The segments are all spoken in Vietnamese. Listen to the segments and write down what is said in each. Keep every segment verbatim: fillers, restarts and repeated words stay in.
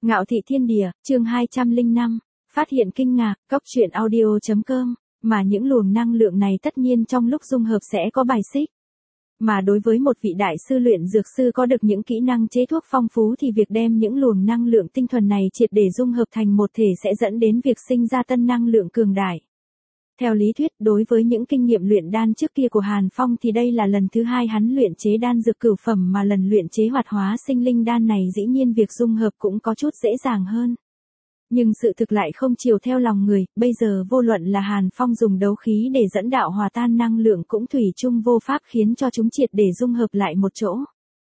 Ngạo thị thiên địa, chương hai trăm lẻ năm, phát hiện kinh ngạc, cóc truyện audio.com, mà những luồng năng lượng này tất nhiên trong lúc dung hợp sẽ có bài xích. Mà đối với một vị đại sư luyện dược sư có được những kỹ năng chế thuốc phong phú thì việc đem những luồng năng lượng tinh thuần này triệt để dung hợp thành một thể sẽ dẫn đến việc sinh ra tân năng lượng cường đại. Theo lý thuyết, đối với những kinh nghiệm luyện đan trước kia của Hàn Phong thì đây là lần thứ hai hắn luyện chế đan dược cửu phẩm, mà lần luyện chế hoạt hóa sinh linh đan này dĩ nhiên việc dung hợp cũng có chút dễ dàng hơn. Nhưng sự thực lại không chiều theo lòng người, bây giờ vô luận là Hàn Phong dùng đấu khí để dẫn đạo hòa tan năng lượng cũng thủy chung vô pháp khiến cho chúng triệt để dung hợp lại một chỗ.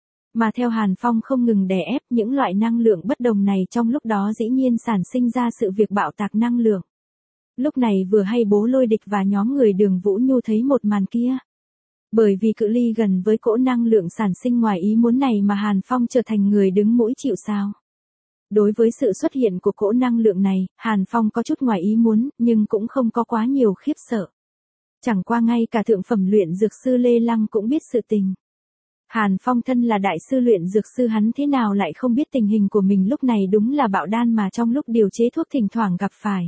Mà theo Hàn Phong không ngừng đè ép những loại năng lượng bất đồng này, trong lúc đó dĩ nhiên sản sinh ra sự việc bạo tạc năng lượng. Lúc này vừa hay Bố Lôi Địch và nhóm người Đường Vũ Nhu thấy một màn kia. Bởi vì cự ly gần với cỗ năng lượng sản sinh ngoài ý muốn này mà Hàn Phong trở thành người đứng mũi chịu sào. Đối với sự xuất hiện của cỗ năng lượng này, Hàn Phong có chút ngoài ý muốn, nhưng cũng không có quá nhiều khiếp sợ. Chẳng qua ngay cả thượng phẩm luyện dược sư Lê Lăng cũng biết sự tình. Hàn Phong thân là đại sư luyện dược sư, hắn thế nào lại không biết tình hình của mình lúc này đúng là bạo đan mà trong lúc điều chế thuốc thỉnh thoảng gặp phải.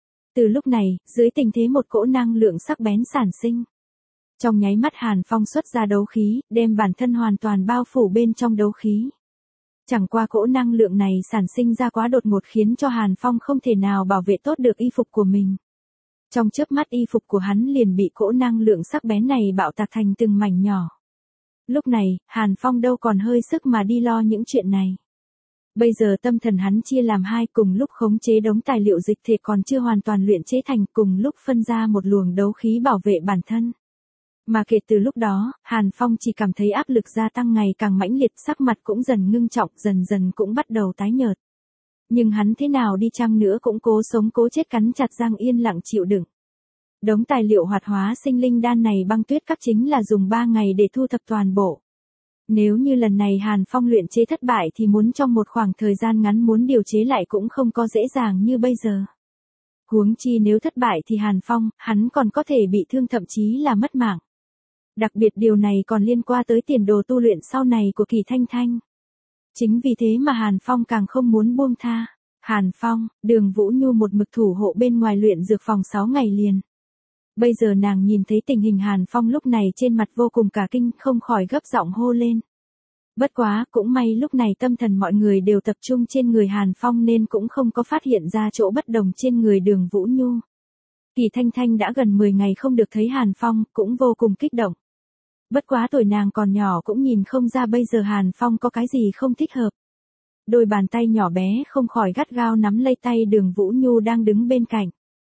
Từ lúc này, dưới tình thế một cỗ năng lượng sắc bén sản sinh. Trong nháy mắt Hàn Phong xuất ra đấu khí, đem bản thân hoàn toàn bao phủ bên trong đấu khí. Chẳng qua cỗ năng lượng này sản sinh ra quá đột ngột khiến cho Hàn Phong không thể nào bảo vệ tốt được y phục của mình. Trong chớp mắt y phục của hắn liền bị cỗ năng lượng sắc bén này bạo tạc thành từng mảnh nhỏ. Lúc này, Hàn Phong đâu còn hơi sức mà đi lo những chuyện này. Bây giờ tâm thần hắn chia làm hai, cùng lúc khống chế đống tài liệu dịch thể còn chưa hoàn toàn luyện chế thành, cùng lúc phân ra một luồng đấu khí bảo vệ bản thân. Mà kể từ lúc đó, Hàn Phong chỉ cảm thấy áp lực gia tăng ngày càng mãnh liệt, sắc mặt cũng dần ngưng trọng, dần dần cũng bắt đầu tái nhợt. Nhưng hắn thế nào đi chăng nữa cũng cố sống cố chết, cắn chặt răng yên lặng chịu đựng. Đống tài liệu hoạt hóa sinh linh đan này băng tuyết các chính là dùng ba ngày để thu thập toàn bộ. Nếu như lần này Hàn Phong luyện chế thất bại thì muốn trong một khoảng thời gian ngắn muốn điều chế lại cũng không có dễ dàng như bây giờ. Huống chi nếu thất bại thì Hàn Phong, hắn còn có thể bị thương, thậm chí là mất mạng. Đặc biệt điều này còn liên quan tới tiền đồ tu luyện sau này của Kỳ Thanh Thanh. Chính vì thế mà Hàn Phong càng không muốn buông tha. Hàn Phong, Đường Vũ Nhu một mực thủ hộ bên ngoài luyện dược phòng sáu ngày liền. Bây giờ nàng nhìn thấy tình hình Hàn Phong lúc này trên mặt vô cùng cả kinh, không khỏi gấp giọng hô lên. Bất quá, cũng may lúc này tâm thần mọi người đều tập trung trên người Hàn Phong nên cũng không có phát hiện ra chỗ bất đồng trên người Đường Vũ Nhu. Kỳ Thanh Thanh đã gần mười ngày không được thấy Hàn Phong, cũng vô cùng kích động. Bất quá tuổi nàng còn nhỏ cũng nhìn không ra bây giờ Hàn Phong có cái gì không thích hợp. Đôi bàn tay nhỏ bé không khỏi gắt gao nắm lấy tay Đường Vũ Nhu đang đứng bên cạnh.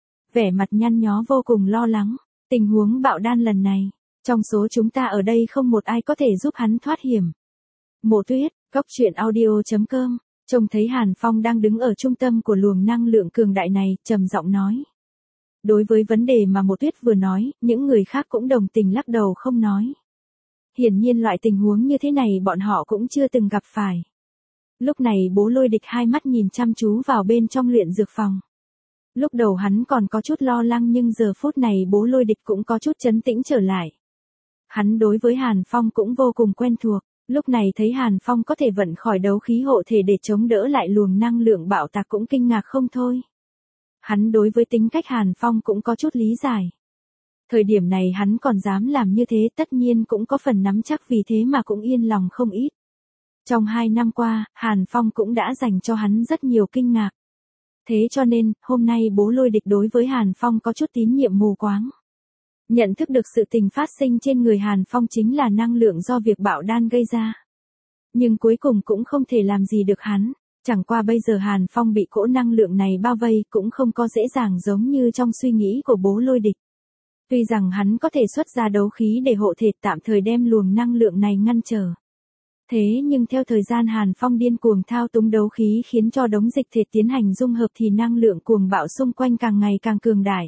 Vẻ mặt nhăn nhó vô cùng lo lắng, tình huống bạo đan lần này, trong số chúng ta ở đây không một ai có thể giúp hắn thoát hiểm. Mộ Tuyết, cóc truyện audio.com, trông thấy Hàn Phong đang đứng ở trung tâm của luồng năng lượng cường đại này, trầm giọng nói. Đối với vấn đề mà Mộ Tuyết vừa nói, những người khác cũng đồng tình lắc đầu không nói. Hiển nhiên loại tình huống như thế này bọn họ cũng chưa từng gặp phải. Lúc này Bố Lôi Địch hai mắt nhìn chăm chú vào bên trong luyện dược phòng. Lúc đầu hắn còn có chút lo lắng nhưng giờ phút này Bố Lôi Địch cũng có chút trấn tĩnh trở lại. Hắn đối với Hàn Phong cũng vô cùng quen thuộc, lúc này thấy Hàn Phong có thể vận khỏi đấu khí hộ thể để chống đỡ lại luồng năng lượng bạo tạc cũng kinh ngạc không thôi. Hắn đối với tính cách Hàn Phong cũng có chút lý giải. Thời điểm này hắn còn dám làm như thế tất nhiên cũng có phần nắm chắc, vì thế mà cũng yên lòng không ít. Trong hai năm qua, Hàn Phong cũng đã dành cho hắn rất nhiều kinh ngạc. Thế cho nên, hôm nay Bố Lôi Địch đối với Hàn Phong có chút tín nhiệm mù quáng. Nhận thức được sự tình phát sinh trên người Hàn Phong chính là năng lượng do việc bạo đan gây ra. Nhưng cuối cùng cũng không thể làm gì được hắn. Chẳng qua bây giờ Hàn Phong bị cỗ năng lượng này bao vây cũng không có dễ dàng giống như trong suy nghĩ của Bố Lôi Địch. Tuy rằng hắn có thể xuất ra đấu khí để hộ thể tạm thời đem luồng năng lượng này ngăn trở. Thế nhưng theo thời gian Hàn Phong điên cuồng thao túng đấu khí khiến cho đống dịch thể tiến hành dung hợp thì năng lượng cuồng bạo xung quanh càng ngày càng cường đại.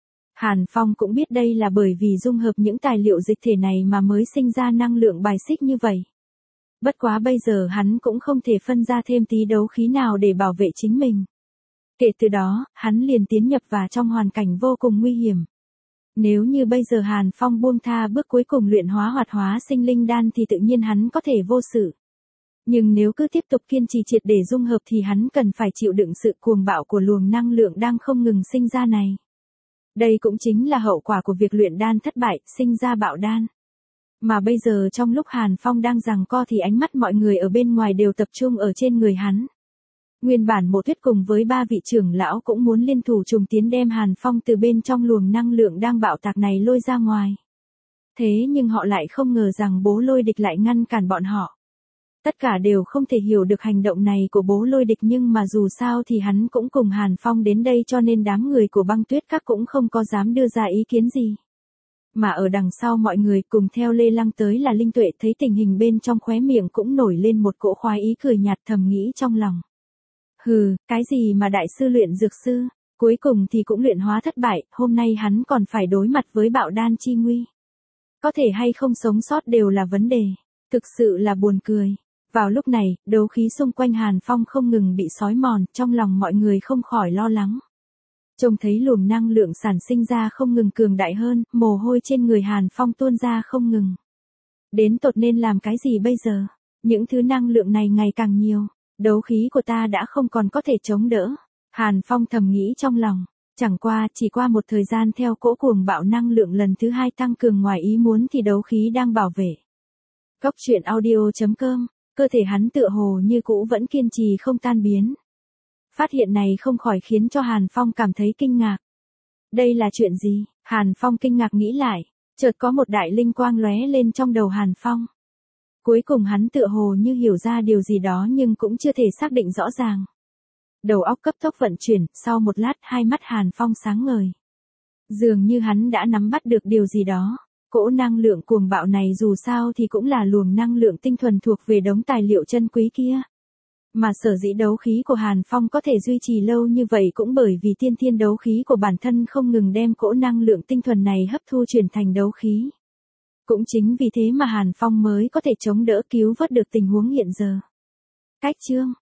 Hàn Phong cũng biết đây là bởi vì dung hợp những tài liệu dịch thể này mà mới sinh ra năng lượng bài xích như vậy. Bất quá bây giờ hắn cũng không thể phân ra thêm tí đấu khí nào để bảo vệ chính mình. Kể từ đó, hắn liền tiến nhập vào trong hoàn cảnh vô cùng nguy hiểm. Nếu như bây giờ Hàn Phong buông tha bước cuối cùng luyện hóa hoạt hóa sinh linh đan thì tự nhiên hắn có thể vô sự. Nhưng nếu cứ tiếp tục kiên trì triệt để dung hợp thì hắn cần phải chịu đựng sự cuồng bạo của luồng năng lượng đang không ngừng sinh ra này. Đây cũng chính là hậu quả của việc luyện đan thất bại, sinh ra bạo đan. Mà bây giờ trong lúc Hàn Phong đang giằng co thì ánh mắt mọi người ở bên ngoài đều tập trung ở trên người hắn. Nguyên bản Mộ Tuyết cùng với ba vị trưởng lão cũng muốn liên thủ trùng tiến đem Hàn Phong từ bên trong luồng năng lượng đang bạo tạc này lôi ra ngoài. Thế nhưng họ lại không ngờ rằng Bố Lôi Địch lại ngăn cản bọn họ. Tất cả đều không thể hiểu được hành động này của Bố Lôi Địch, nhưng mà dù sao thì hắn cũng cùng Hàn Phong đến đây cho nên đám người của Băng Tuyết Các cũng không có dám đưa ra ý kiến gì. Mà ở đằng sau mọi người cùng theo Lê Lăng tới là Linh Tuệ, thấy tình hình bên trong khóe miệng cũng nổi lên một cỗ khoái ý cười nhạt, thầm nghĩ trong lòng. Hừ, cái gì mà đại sư luyện dược sư, cuối cùng thì cũng luyện hóa thất bại, hôm nay hắn còn phải đối mặt với bạo đan chi nguy. Có thể hay không sống sót đều là vấn đề, thực sự là buồn cười. Vào lúc này, đấu khí xung quanh Hàn Phong không ngừng bị xói mòn, trong lòng mọi người không khỏi lo lắng. Trông thấy luồng năng lượng sản sinh ra không ngừng cường đại hơn, mồ hôi trên người Hàn Phong tuôn ra không ngừng. Đến tột nên làm cái gì bây giờ? Những thứ năng lượng này ngày càng nhiều, đấu khí của ta đã không còn có thể chống đỡ. Hàn Phong thầm nghĩ trong lòng, chẳng qua chỉ qua một thời gian theo cỗ cuồng bạo năng lượng lần thứ hai tăng cường ngoài ý muốn thì đấu khí đang bảo vệ. Cốc truyện audio chấm com, cơ thể hắn tựa hồ như cũ vẫn kiên trì không tan biến. Phát hiện này không khỏi khiến cho Hàn Phong cảm thấy kinh ngạc. Đây là chuyện gì? Hàn Phong kinh ngạc nghĩ lại, chợt có một đại linh quang lóe lên trong đầu Hàn Phong. Cuối cùng hắn tựa hồ như hiểu ra điều gì đó nhưng cũng chưa thể xác định rõ ràng. Đầu óc cấp tốc vận chuyển, sau một lát hai mắt Hàn Phong sáng ngời. Dường như hắn đã nắm bắt được điều gì đó. Cỗ năng lượng cuồng bạo này dù sao thì cũng là luồng năng lượng tinh thuần thuộc về đống tài liệu chân quý kia. Mà sở dĩ đấu khí của Hàn Phong có thể duy trì lâu như vậy cũng bởi vì tiên thiên đấu khí của bản thân không ngừng đem cỗ năng lượng tinh thuần này hấp thu chuyển thành đấu khí. Cũng chính vì thế mà Hàn Phong mới có thể chống đỡ cứu vớt được tình huống hiện giờ. Cách chương